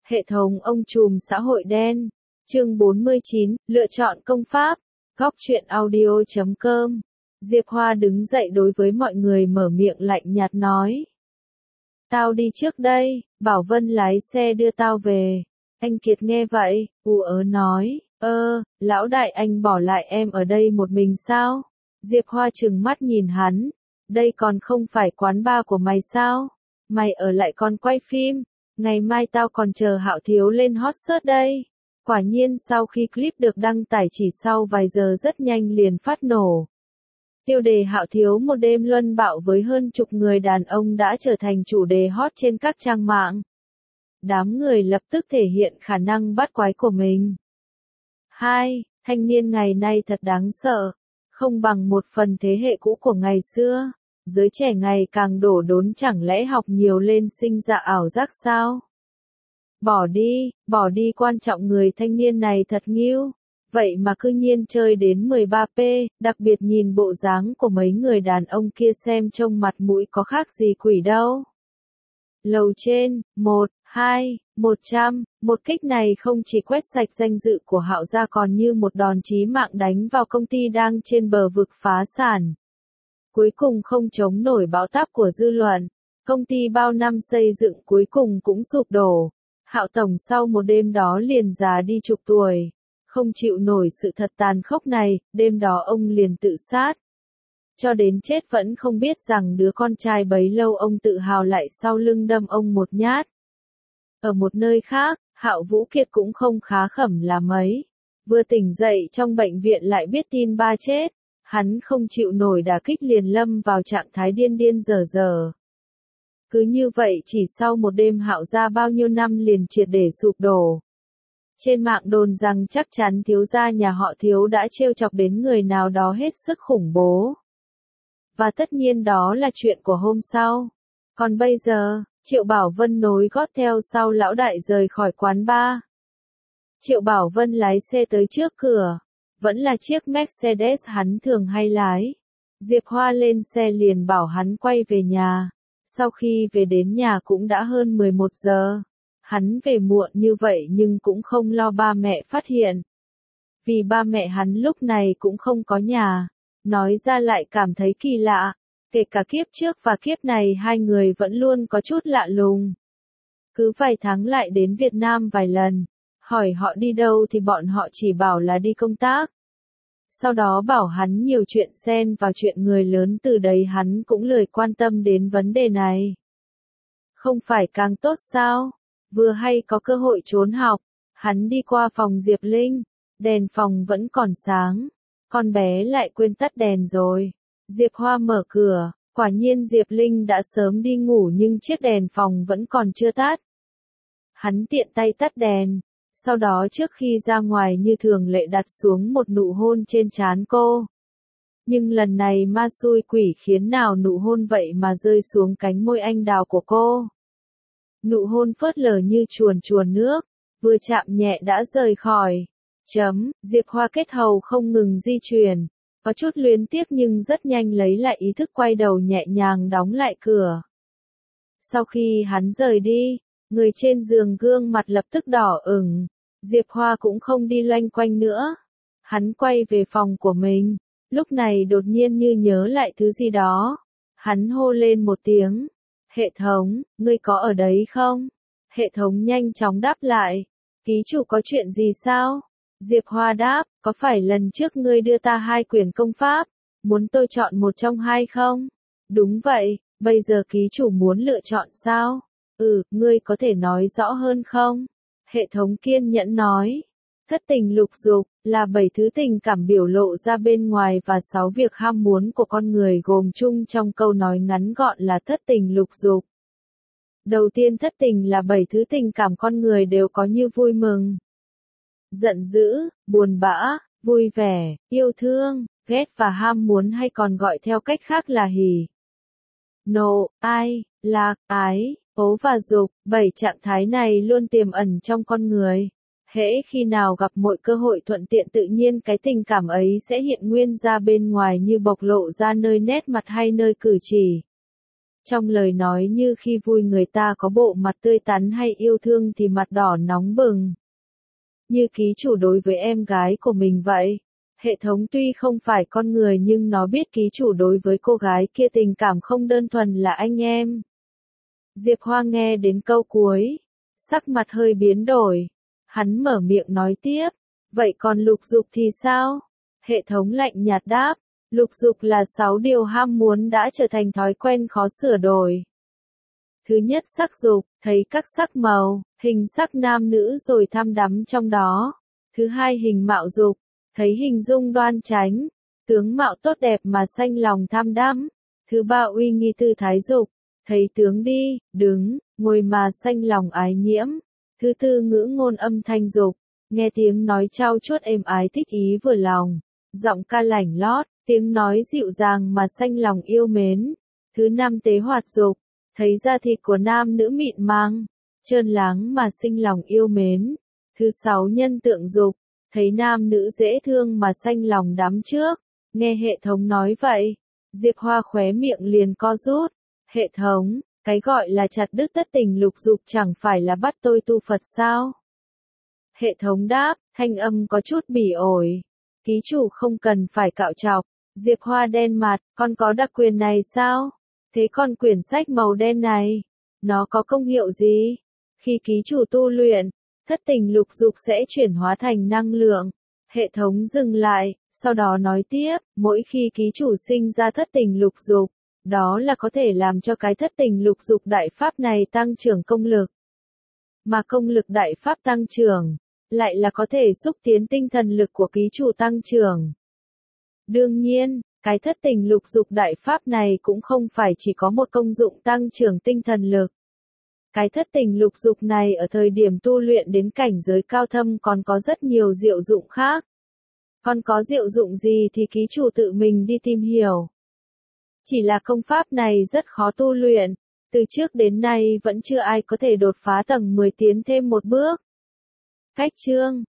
Hệ thống ông trùm xã hội đen. Chương 49, lựa chọn công pháp. Góc truyện audio.com. Diệp Hoa đứng dậy đối với mọi người mở miệng lạnh nhạt nói. Tao đi trước đây, Bảo Vân lái xe đưa tao về. Anh Kiệt nghe vậy, ù ớ nói, lão đại anh bỏ lại em ở đây một mình sao? Diệp Hoa trừng mắt nhìn hắn, đây còn không phải quán bar của mày sao? Mày ở lại còn quay phim, ngày mai tao còn chờ Hạo Thiếu lên hot search đây. Quả nhiên sau khi clip được đăng tải chỉ sau vài giờ rất nhanh liền phát nổ. Tiêu đề Hạo Thiếu một đêm luân bạo với hơn chục người đàn ông đã trở thành chủ đề hot trên các trang mạng. Đám người lập tức thể hiện khả năng bắt quái của mình. 2. Thanh niên ngày nay thật đáng sợ. Không bằng một phần thế hệ cũ của ngày xưa. Giới trẻ ngày càng đổ đốn chẳng lẽ học nhiều lên sinh ra ảo giác sao? Bỏ đi quan trọng người thanh niên này thật nghiêu. Vậy mà cư nhiên chơi đến 13p, đặc biệt nhìn bộ dáng của mấy người đàn ông kia xem trông mặt mũi có khác gì quỷ đâu. Lầu trên, 1, 2, 100, một kích này không chỉ quét sạch danh dự của Hạo gia còn như một đòn chí mạng đánh vào công ty đang trên bờ vực phá sản. Cuối cùng không chống nổi bão táp của dư luận, công ty bao năm xây dựng cuối cùng cũng sụp đổ. Hạo tổng sau một đêm đó liền già đi chục tuổi. Không chịu nổi sự thật tàn khốc này, đêm đó ông liền tự sát. Cho đến chết vẫn không biết rằng đứa con trai bấy lâu ông tự hào lại sau lưng đâm ông một nhát. Ở một nơi khác, Hạo Vũ Kiệt cũng không khá khẩm là mấy. Vừa tỉnh dậy trong bệnh viện lại biết tin ba chết. Hắn không chịu nổi đả kích liền lâm vào trạng thái điên điên dở. Cứ như vậy chỉ sau một đêm Hạo gia bao nhiêu năm liền triệt để sụp đổ. Trên mạng đồn rằng chắc chắn thiếu gia nhà họ Thiếu đã trêu chọc đến người nào đó hết sức khủng bố. Và tất nhiên đó là chuyện của hôm sau. Còn bây giờ, Triệu Bảo Vân nối gót theo sau lão đại rời khỏi quán bar. Triệu Bảo Vân lái xe tới trước cửa. Vẫn là chiếc Mercedes hắn thường hay lái. Diệp Hoa lên xe liền bảo hắn quay về nhà. Sau khi về đến nhà cũng đã hơn 11 giờ. Hắn về muộn như vậy nhưng cũng không lo ba mẹ phát hiện. Vì ba mẹ hắn lúc này cũng không có nhà. Nói ra lại cảm thấy kỳ lạ. Kể cả kiếp trước và kiếp này hai người vẫn luôn có chút lạ lùng. Cứ vài tháng lại đến Việt Nam vài lần. Hỏi họ đi đâu thì bọn họ chỉ bảo là đi công tác. Sau đó bảo hắn nhiều chuyện xen vào chuyện người lớn, từ đấy hắn cũng lười quan tâm đến vấn đề này. Không phải càng tốt sao? Vừa hay có cơ hội trốn học, hắn đi qua phòng Diệp Linh, đèn phòng vẫn còn sáng, con bé lại quên tắt đèn rồi. Diệp Hoa mở cửa, quả nhiên Diệp Linh đã sớm đi ngủ nhưng chiếc đèn phòng vẫn còn chưa tắt. Hắn tiện tay tắt đèn, sau đó trước khi ra ngoài như thường lệ đặt xuống một nụ hôn trên trán cô. Nhưng lần này ma xui quỷ khiến nào nụ hôn vậy mà rơi xuống cánh môi anh đào của cô. Nụ hôn phớt lờ như chuồn nước, vừa chạm nhẹ đã rời khỏi. Diệp Hoa kết hầu không ngừng di chuyển, có chút luyến tiếc nhưng rất nhanh lấy lại ý thức, quay đầu nhẹ nhàng đóng lại cửa. Sau khi hắn rời đi, người trên giường gương mặt lập tức đỏ ửng. Diệp Hoa cũng không đi loanh quanh nữa. Hắn quay về phòng của mình. Lúc này đột nhiên như nhớ lại thứ gì đó. Hắn hô lên một tiếng. Hệ thống, ngươi có ở đấy không? Hệ thống nhanh chóng đáp lại. Ký chủ có chuyện gì sao? Diệp Hoa đáp, có phải lần trước ngươi đưa ta 2 quyển công pháp? Muốn tôi chọn một trong 2 không? Đúng vậy, bây giờ ký chủ muốn lựa chọn sao? Ngươi có thể nói rõ hơn không? Hệ thống kiên nhẫn nói. Thất tình lục dục là 7 thứ tình cảm biểu lộ ra bên ngoài và 6 việc ham muốn của con người gồm chung trong câu nói ngắn gọn là thất tình lục dục. Đầu tiên, thất tình là 7 thứ tình cảm con người đều có như vui mừng, giận dữ, buồn bã, vui vẻ, yêu thương, ghét và ham muốn, hay còn gọi theo cách khác là hỉ, nộ, ai, lạc, ái, ố và dục. 7 trạng thái này luôn tiềm ẩn trong con người. Hễ khi nào gặp mọi cơ hội thuận tiện tự nhiên cái tình cảm ấy sẽ hiện nguyên ra bên ngoài như bộc lộ ra nơi nét mặt hay nơi cử chỉ. Trong lời nói như khi vui người ta có bộ mặt tươi tắn hay yêu thương thì mặt đỏ nóng bừng. Như ký chủ đối với em gái của mình vậy. Hệ thống tuy không phải con người nhưng nó biết ký chủ đối với cô gái kia tình cảm không đơn thuần là anh em. Diệp Hoa nghe đến câu cuối, sắc mặt hơi biến đổi. Hắn mở miệng nói tiếp, vậy còn lục dục thì sao? Hệ thống lạnh nhạt đáp, lục dục là 6 điều ham muốn đã trở thành thói quen khó sửa đổi. Thứ nhất sắc dục, thấy các sắc màu, hình sắc nam nữ rồi tham đắm trong đó. Thứ hai hình mạo dục, thấy hình dung đoan chánh, tướng mạo tốt đẹp mà sanh lòng tham đắm. Thứ ba uy nghi tư thái dục, thấy tướng đi, đứng, ngồi mà sanh lòng ái nhiễm. Thứ tư ngữ ngôn âm thanh dục, nghe tiếng nói trao chuốt êm ái thích ý vừa lòng, giọng ca lảnh lót, tiếng nói dịu dàng mà sanh lòng yêu mến. Thứ năm tế hoạt dục, thấy da thịt của nam nữ mịn màng, trơn láng mà sinh lòng yêu mến. Thứ sáu nhân tượng dục, thấy nam nữ dễ thương mà sanh lòng đắm trước. Nghe hệ thống nói vậy, Diệp Hoa khóe miệng liền co rút. Hệ thống, cái gọi là chặt đứt tất tình lục dục chẳng phải là bắt tôi tu Phật sao? Hệ thống đáp, thanh âm có chút bỉ ổi. Ký chủ không cần phải cạo trọc. Diệp Hoa đen mặt, con có đặc quyền này sao? Thế còn quyển sách màu đen này, nó có công hiệu gì? Khi ký chủ tu luyện, thất tình lục dục sẽ chuyển hóa thành năng lượng. Hệ thống dừng lại, sau đó nói tiếp, mỗi khi ký chủ sinh ra thất tình lục dục, đó là có thể làm cho cái thất tình lục dục đại pháp này tăng trưởng công lực. Mà công lực đại pháp tăng trưởng, lại là có thể xúc tiến tinh thần lực của ký chủ tăng trưởng. Đương nhiên, cái thất tình lục dục đại pháp này cũng không phải chỉ có một công dụng tăng trưởng tinh thần lực. Cái thất tình lục dục này ở thời điểm tu luyện đến cảnh giới cao thâm còn có rất nhiều diệu dụng khác. Còn có diệu dụng gì thì ký chủ tự mình đi tìm hiểu. Chỉ là công pháp này rất khó tu luyện, từ trước đến nay vẫn chưa ai có thể đột phá tầng 10 tiến thêm một bước. Cách chương